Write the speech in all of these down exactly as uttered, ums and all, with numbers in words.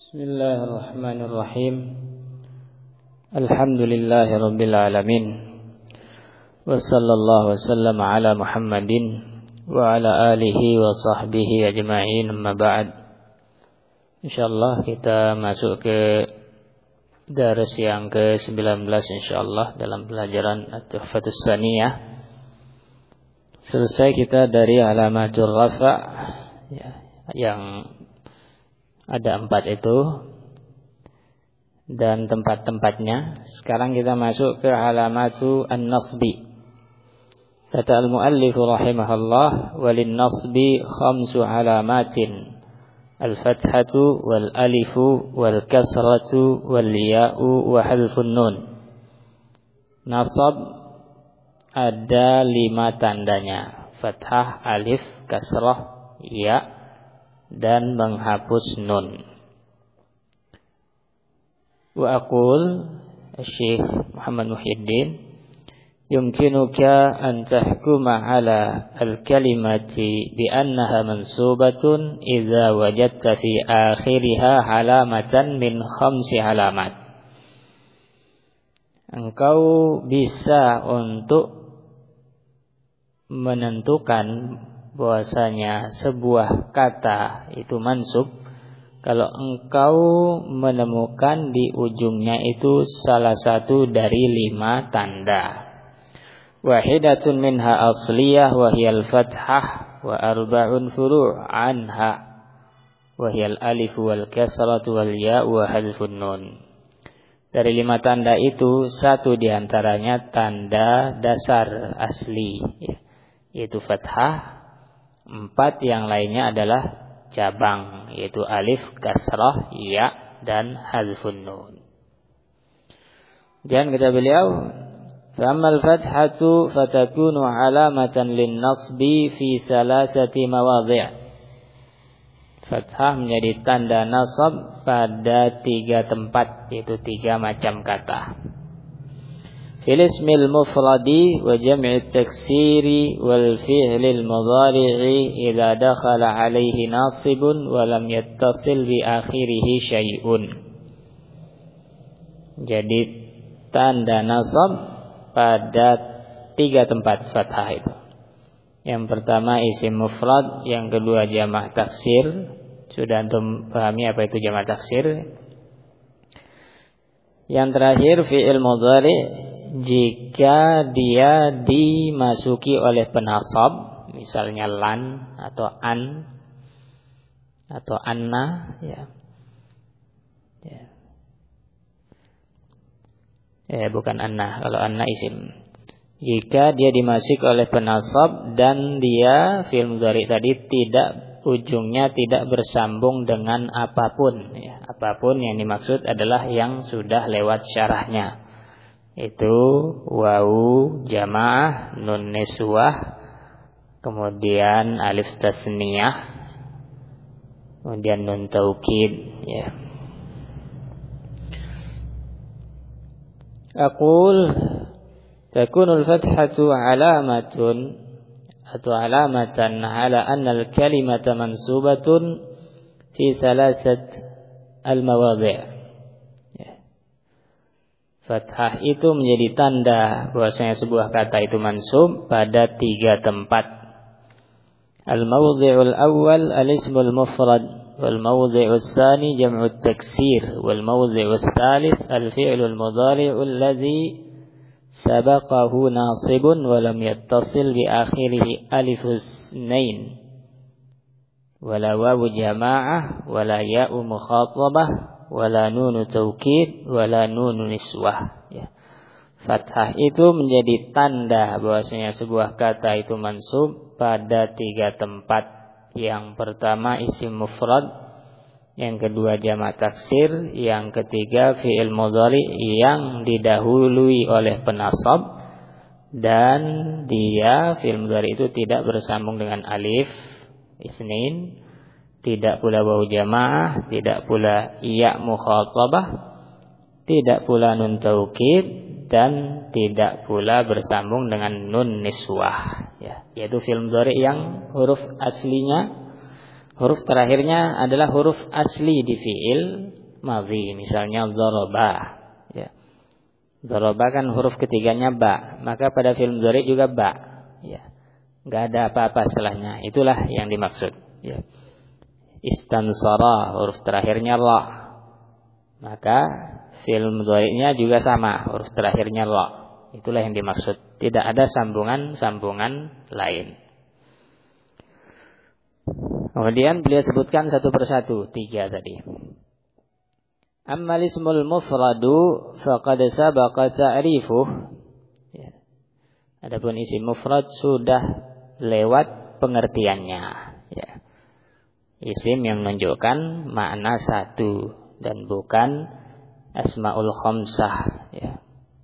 Bismillahirrahmanirrahim. Alhamdulillahirabbil alamin. Wa sallallahu wasallam ala Muhammadin wa ala alihi wa sahbihi ajma'in, amma ba'd. Insyaallah kita masuk ke daras yang ke sembilan belas insyaallah dalam pelajaran At-Tuhfatus Tsaniyah. Selesai kita dari alamatul rafa' ya, yang ada empat itu dan tempat-tempatnya. Sekarang kita masuk ke alamatu an-nasbi. Kata al-muallif rahimahullah, walin nasbi khamsu alamatin, al-fathatu wal alifu wal kasratu wal ya'u wa halfun nun. Nasab ada lima tandanya: fathah, alif, kasrah, ya, dan menghapus nun. Wa aqul, Syekh Muhammad Muhyiddin, yumkinuka an tahkuma ala al-kalimati bi annaha mansubatun idza wajadta fi akhiriha alamatan min khamsi alamat. Engkau bisa untuk menentukan bahwasanya sebuah kata itu mansub kalau engkau menemukan di ujungnya itu salah satu dari lima tanda. Wahidatun minha asliyah wa hiyal fathah wa arba'un furu' anha wa hiyal alif wal kasratu wal ya wa hadfun nun. Dari lima tanda itu satu diantaranya tanda dasar asli, yaitu fathah. Empat yang lainnya adalah cabang, yaitu alif, kasrah, ya, dan hadfun nun. Dan kata beliau, فَأَمَّا الْفَتْحَةُ فَتَكُونُ عَلَامَةً لِلنَّصْبِ فِي ثَلَاثَةِ مَوَاضِعٍ. Fathah menjadi tanda nasab pada tiga tempat, yaitu tiga macam kata. Fil ismil mufradi wa jam'i taksiri wal fi'lil mudhari'i idza dakhala 'alaihi nasibun wa lam yattasil bi akhirih syai'un. Jadi tanda nasab pada tiga tempat fathah itu. Yang pertama isim mufrad, yang kedua jamak taksir. Sudah antum pahami apa itu jamak taksir? Yang terakhir fi'il mudhari' jika dia dimasuki oleh penasab, misalnya lan atau an atau anna, ya. Ya. Eh bukan anna, kalau anna isim. Jika dia dimasuki oleh penasab dan dia fi'il mudhari tadi tidak, ujungnya tidak bersambung dengan apapun, ya. Apapun yang dimaksud adalah yang sudah lewat syarahnya. Itu wawu jamaah, nun niswah, kemudian alif tasniyah, kemudian nun taukid, ya. Aqul takunul fathatu alamatun atau alamatan ala anna al-kalimata mansubatun fi salasat al-mawadhi'. Fathah itu menjadi tanda bahwasanya sebuah kata itu mansub pada tiga tempat. Al-mawdhi'ul awwal al-ismul mufrad, wal mawdhi'us tsani jam'ut taksir, wal mawdhi'us tsalits al-fi'lul mudhari'ul ladzi sabaqahu nasibun wa lam yattasil bi akhirih alifus nain wala wawu jamaah wala ya'u mukhatabah wala nunu taukid wala nunu niswah, ya. Fathah itu menjadi tanda bahwasanya sebuah kata itu mansub pada tiga tempat. Yang pertama isim mufrad, yang kedua jamak taksir, yang ketiga fi'il mudhari yang didahului oleh penasab dan dia fi'il mudhari itu tidak bersambung dengan alif isnin, tidak pula wawu jamaah, tidak pula ya mukhatabah, tidak pula nun taukid, dan tidak pula bersambung dengan nun niswah, ya, yaitu fi'il mudhari yang huruf aslinya Huruf terakhirnya adalah huruf asli di fi'il madhi, misalnya dzaraba, ya. Dzaraba kan huruf ketiganya ba, maka pada fi'il mudhari juga ba, ya. Enggak ada apa-apa setelahnya. Itulah yang dimaksud, ya. Istansara huruf terakhirnya la, maka fi'il mudhari'nya juga sama, huruf terakhirnya la. Itulah yang dimaksud. Tidak ada sambungan-sambungan lain. Kemudian beliau sebutkan satu persatu, tiga tadi. Ammal ismul mufradu faqad sabaqa ta'rifuh. Ya. Adapun isim mufrad sudah lewat pengertiannya. Ya. Isim yang menunjukkan makna satu dan bukan asmaul khamsah. Ya.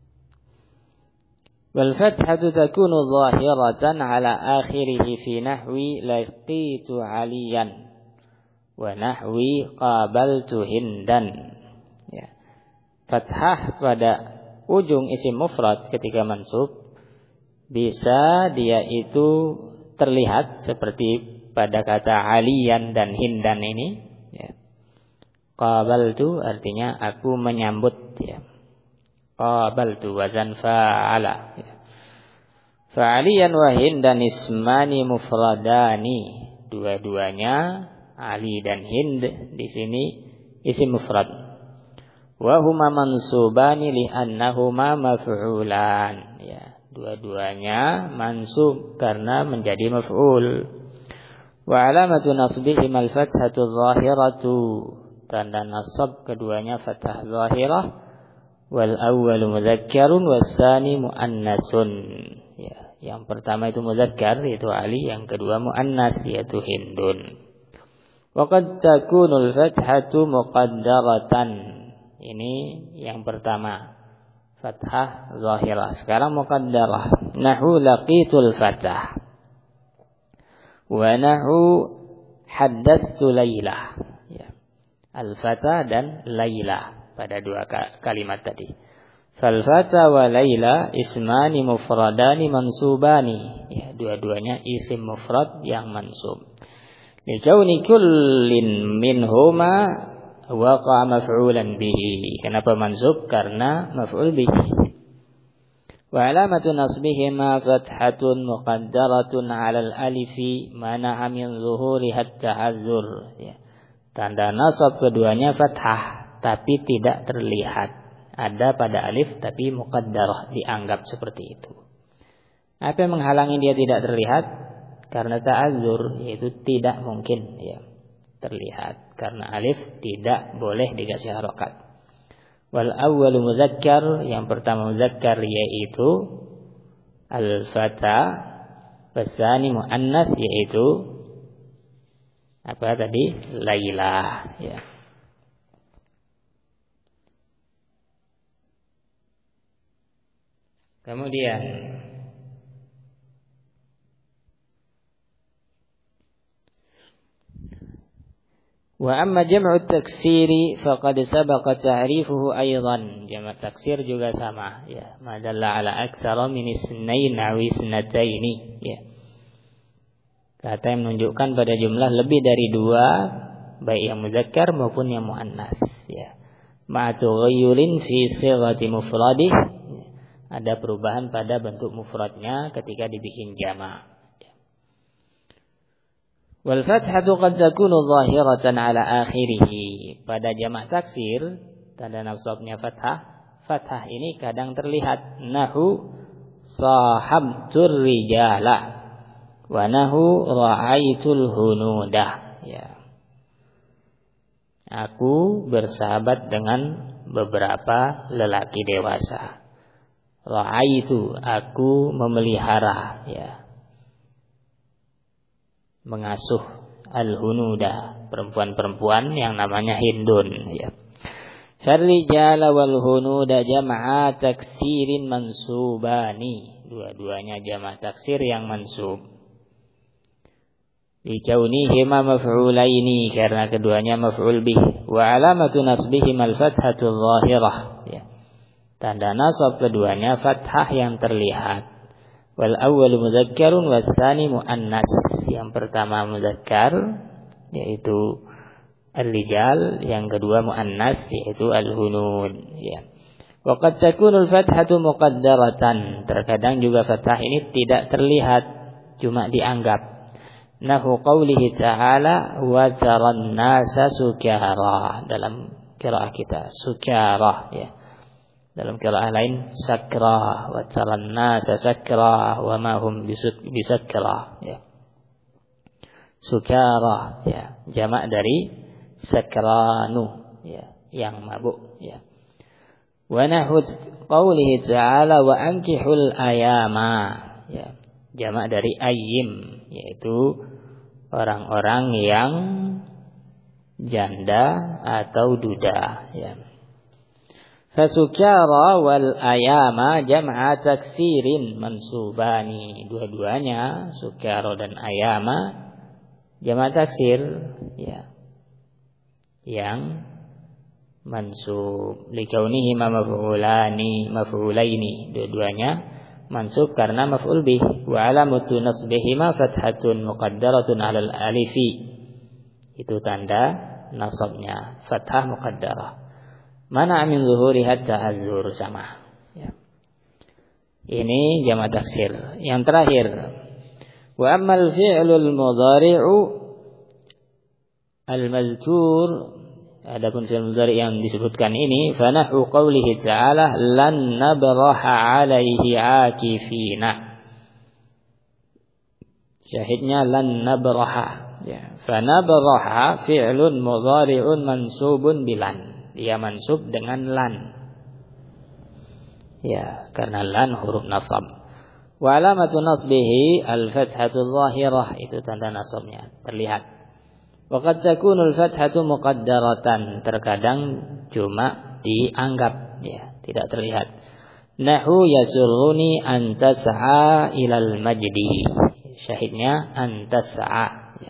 Wal fathatu takunu zahiratan ala akhirih fi nahwi laqitu aliyan wa nahwi qabaltu hindan. Ya. Fathah pada ujung isim mufrad ketika mansub bisa dia itu terlihat seperti pada kata aliyan dan hindan ini, ya. Qabaltu artinya aku menyambut, ya. Qabaltu wazan fa'ala, ya. Fa'aliyan wa hindan ismani mufradani. Dua-duanya Ali dan Hind di sini isim mufrad. Wa huma mansubani li'annahuma maf'ulan, ya. Dua-duanya mansub karena menjadi maf'ul. Wa alamatu nasbihim al-fathatu zahiratu. Tanda nasab keduanya fathah zahirah. Wal awwalu mudzakkarun was tsani muannasun. Ya, yang pertama itu mudzakkar yaitu Ali, yang kedua muannas yaitu Hindun. Wa qad takunul fathatu muqaddaratan. Ini yang pertama, fathah zahirah. Sekarang muqaddarah. Nahu laqitul fathah. Wa nahu haddatstu Lailah. Ya. Al-fatah dan Lailah pada dua kalimat tadi. Fal fata wa Laila ismani mufradani mansubani. Ya, dua-duanya isim mufrad yang mansub. Li kauni kullin minhuma waqa maf'ulan bihi. Kenapa mansub? Karena maf'ul bihi. Wa alamatu nasbihima fathatun muqaddaratun 'alal alifi mana'a min zuhuriha at-ta'azzur. Ya. Tanda nasab keduanya fathah tapi tidak terlihat. Ada pada alif tapi muqaddarah, dianggap seperti itu. Apa yang menghalangi dia tidak terlihat? Karena ta'azzur, yaitu tidak mungkin ya terlihat. Karena alif tidak boleh dikasih harokat. Wal awwalu mudzakkar, yang pertama mudzakkar yaitu al-fata, wasani muannas yaitu apa tadi? Lailah, ya. Kemudian wa amma jam'u taksiri faqad sabaqa ta'rifuhu aidan. Jamak taksir juga sama, ya. Madalla ala aktsara min isnain aw isnataini, ya. Kata yang menunjukkan pada jumlah lebih dari dua, baik yang muzakkar maupun yang muannas, ya. Ma tughayyurin fi sighati mufradih. Ada perubahan pada bentuk mufradnya ketika dibikin jamak. Wal fathatu qad takunu zahiratan ala akhirih. Pada jamak taksir, tanda nasabnya fathah. Fathah ini kadang terlihat. Nahu sahabtur rijala wa nahu ra'aitul hunudah. Ya. Aku bersahabat dengan beberapa lelaki dewasa. Ra'aitu, aku memelihara, ya, mengasuh al-hunuda, perempuan-perempuan yang namanya Hindun, ya. Syarrijala wal hunuda jam'a taksirin mansubani. Dua-duanya jamak taksir yang mansub. Likaunihima maf'ulaini, karena keduanya maf'ul bih. Wa alamatu nasbihim al-fathatu zahirah, ya. Tanda nasab keduanya fathah yang terlihat. Wal awwalu mudzakkarun was tsani muannas. Yang pertama muzakkar, yaitu al-rijal, yang kedua muannas yaitu al-hunun, ya. Wa qad takunul fathatu muqaddaratan, terkadang juga fathah ini tidak terlihat, cuma dianggap. Nahu qawlihi ta'ala wa taran nasa sukara, dalam qiraah kita sukara, ya. Dalam qiraah lain sakra, wa taran nasa sakra wa ma hum bisakra, ya. Sukara, ya, jamak dari sakranu, ya, yang mabuk, ya. Wa nahu qawlihi ta'ala wa ankihul ayama, ya, jamak dari ayyim, yaitu orang-orang yang janda atau duda, ya. Fasukara wal ayama jam'a taksirin mansubani, dua-duanya sukara dan ayama jamak taksir, ya, yang mansub likaunihi maf'ulani maf'ulaini, dua-duanya mansub karena maf'ul bih. Wa alamatu nasbihima fathatun muqaddaratun 'alal alifi, itu tanda nasabnya fathah muqaddarah. Mana min zuhuriha ta'azzur, sama, ya. Ini jamak taksir. Yang terakhir, wa ammal fi'lul mudhari'u al-mazkur, adapun fi'il mudhari' yang disebutkan ini, fa nahu qawlihi ta'ala lan nabraha 'alaihi 'akifina, syahidnya lan nabraha, ya. Fa nabraha fi'lun mudhari'un mansubun bilan, dia mansub dengan lan, ya, karena lan huruf nasab. Wa alamatu nasbihi al-fathatu dhahirah, itu tanda nasabnya terlihat. Wa qad takunul fathatu muqaddaratan, terkadang cuma dianggap, ya, tidak terlihat. Nahu yasurruni an tas'a ilal majdi, syahidnya an tas'a, ya.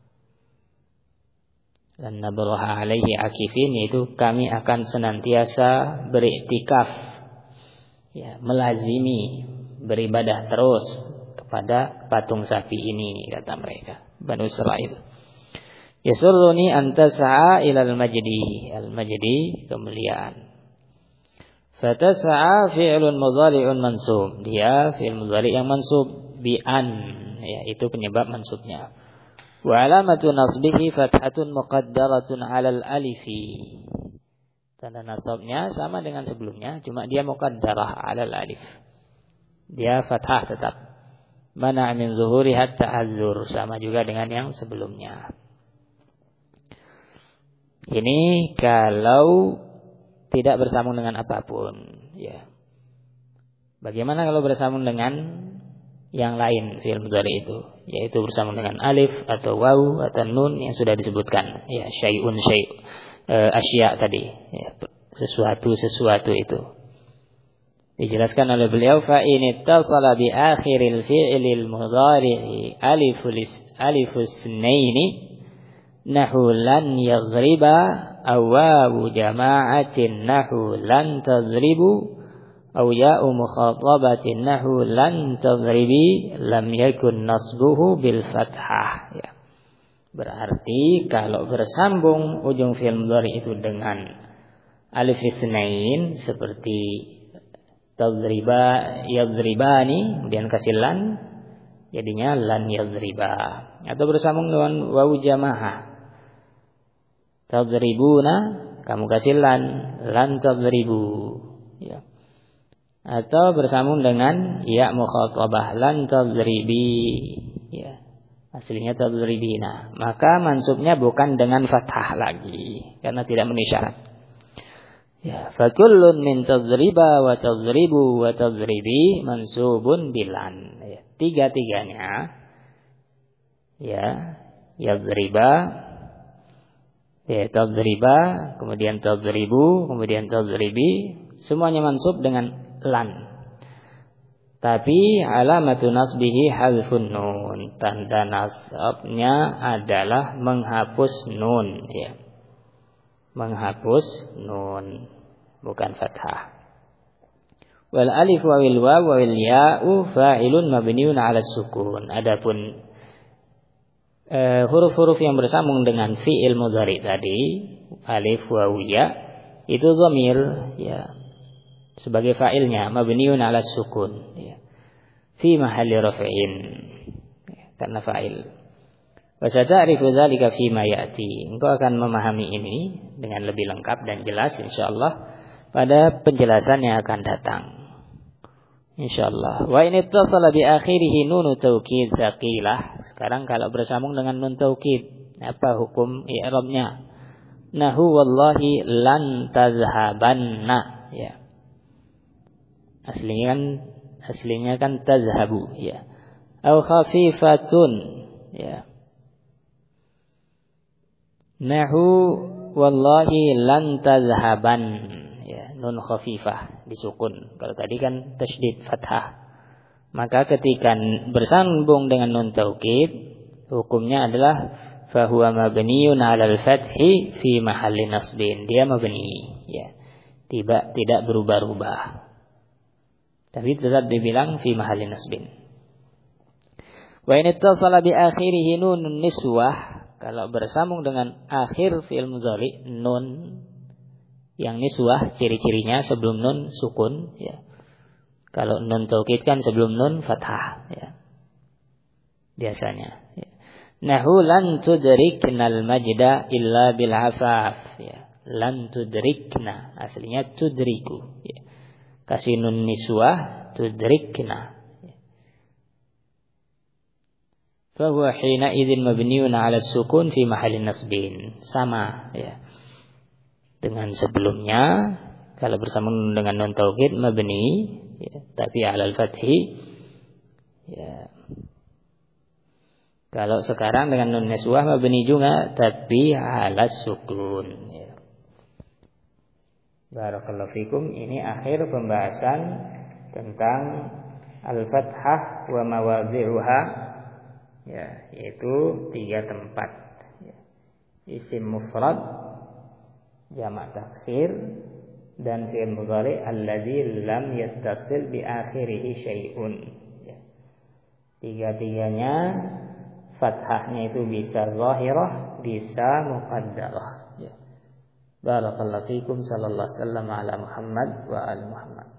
Dan nabraha alaihi akifin, itu kami akan senantiasa beriktikaf, ya, melazimi beribadah terus kepada patung sapi ini, kata mereka Banu Israil. Yasurruni an tas'a ilal majdi, al-majdi kemuliaan. Fatas'a fi'lun mudhari'un mansub, dia fi'il mudhari' yang mansub bi an, ya, itu penyebab mansubnya. Wa alamatu nasbihi fathatun muqaddaratun 'alal alifi, tanda nasabnya sama dengan sebelumnya, cuma dia muqaddarah 'alal alif, dia fathah tetap. Mana min zuhuriha ta'azzur, sama juga dengan yang sebelumnya. Ini kalau tidak bersambung dengan apapun, ya. Bagaimana kalau bersambung dengan yang lain fi'il mudhari itu, yaitu bersambung dengan alif atau waw atau nun yang sudah disebutkan, ya, syai'un syai' e, asya tadi, ya, sesuatu sesuatu itu. Dijelaskan oleh beliau, fa in ittasala bi akhiril fi'lil mudhari'i aliful alifus sunaini nahu lan yaghriba aw wawu jama'atin nahu lan tadribu aw ya'u mukhatabatin nahu lan tadribi lam yakun nasbuhu bil fathah, ya. Berarti kalau bersambung ujung fi'il mudhari itu dengan alif isnain seperti tadriba yadribani, kemudian kasih lan, jadinya lan yadriba. Atau bersambung dengan wawu jamaah, tadribuna, kamu kasih lan, lan tadribu, ya. Atau bersambung dengan ya mukhatabah, lan tadribi, ya, aslinya tadribina, maka mansubnya bukan dengan fathah lagi karena tidak memenuhi syarat, ya. Fa kullun min tadriba wa tadribu wa tadribi mansubun bilan, ya. Tiga-tiganya, ya, yadriba, ya, tadriba, kemudian tadribu, kemudian tadribi, semuanya mansub dengan lan. Tapi alamatu nasbihi hazfun nun, tanda nasabnya adalah menghapus nun, ya. Menghapus nun, bukan fathah. Wal alif wa wil waw wa wil ya'u fa'ilun mabniun 'ala sukun. Adapun uh, huruf-huruf yang bersambung dengan fi'il mudhari tadi, alif waw ya, itu dhamir ya, sebagai fa'ilnya mabniun 'ala sukun ya, fi mahalli raf'in ya, karena fa'il. Wa sata'rifu dzalika fi ma ya'ti. Engkau akan memahami ini dengan lebih lengkap dan jelas insyaallah pada penjelasan yang akan datang. Insyaallah. Wa in ittasala bi akhirih nunu taukid tsaqilah. Sekarang kalau bersambung dengan nun taukid, apa hukum i'rabnya? Nahu wallahi lan tazhabanna ya. Aslinya kan aslinya kan tazhabu ya. Au khafifatun ya. Nahu wallahi lan tazhaban ya, nun khafifah disukun. Kalau tadi kan tasydid fathah. Maka ketika bersambung dengan nun taukid, hukumnya adalah fahuwa mabniun 'alal fathi fi mahalli nasbin. Dia mabni ya. Tidak tidak berubah-ubah. Tapi tetap dibilang fi mahalli nasbin. Wa in ittasala bi akhirih nunun niswah, kalau bersambung dengan akhir fi'il mudhari nun yang niswah, ciri-cirinya sebelum nun sukun ya. Kalau nun taukid kan sebelum nun fathah ya. Biasanya ya. Nahu lan tudriknal majda illa bil afaf ya. Lan tudrikna aslinya tudriku ya. Kasih nun niswah tudrikna ya. Fa huwa hina idzin mabniun 'ala sukun fi mahalli nasbin. Sama ya. Dengan sebelumnya, kalau bersambung dengan nun taukid mabni ya, tapi 'alal fathi ya. Kalau sekarang dengan nun niswah mabni juga tapi 'alas sukun ya. Barakallahu fikum. Ini akhir pembahasan tentang al-fathah wa mawadhi'uha ya, yaitu tiga tempat ya. Isim mufrad, jamak taksir, dan fi'il mudhari alladzi lam yattasil bi akhirih syai'un ya. Tiga-tiganya fathahnya itu bisa zahirah, bisa muqaddarah ya. Barakallahu fikum. Sallallahu alaihi wasallam ala Muhammad wa ali Muhammad.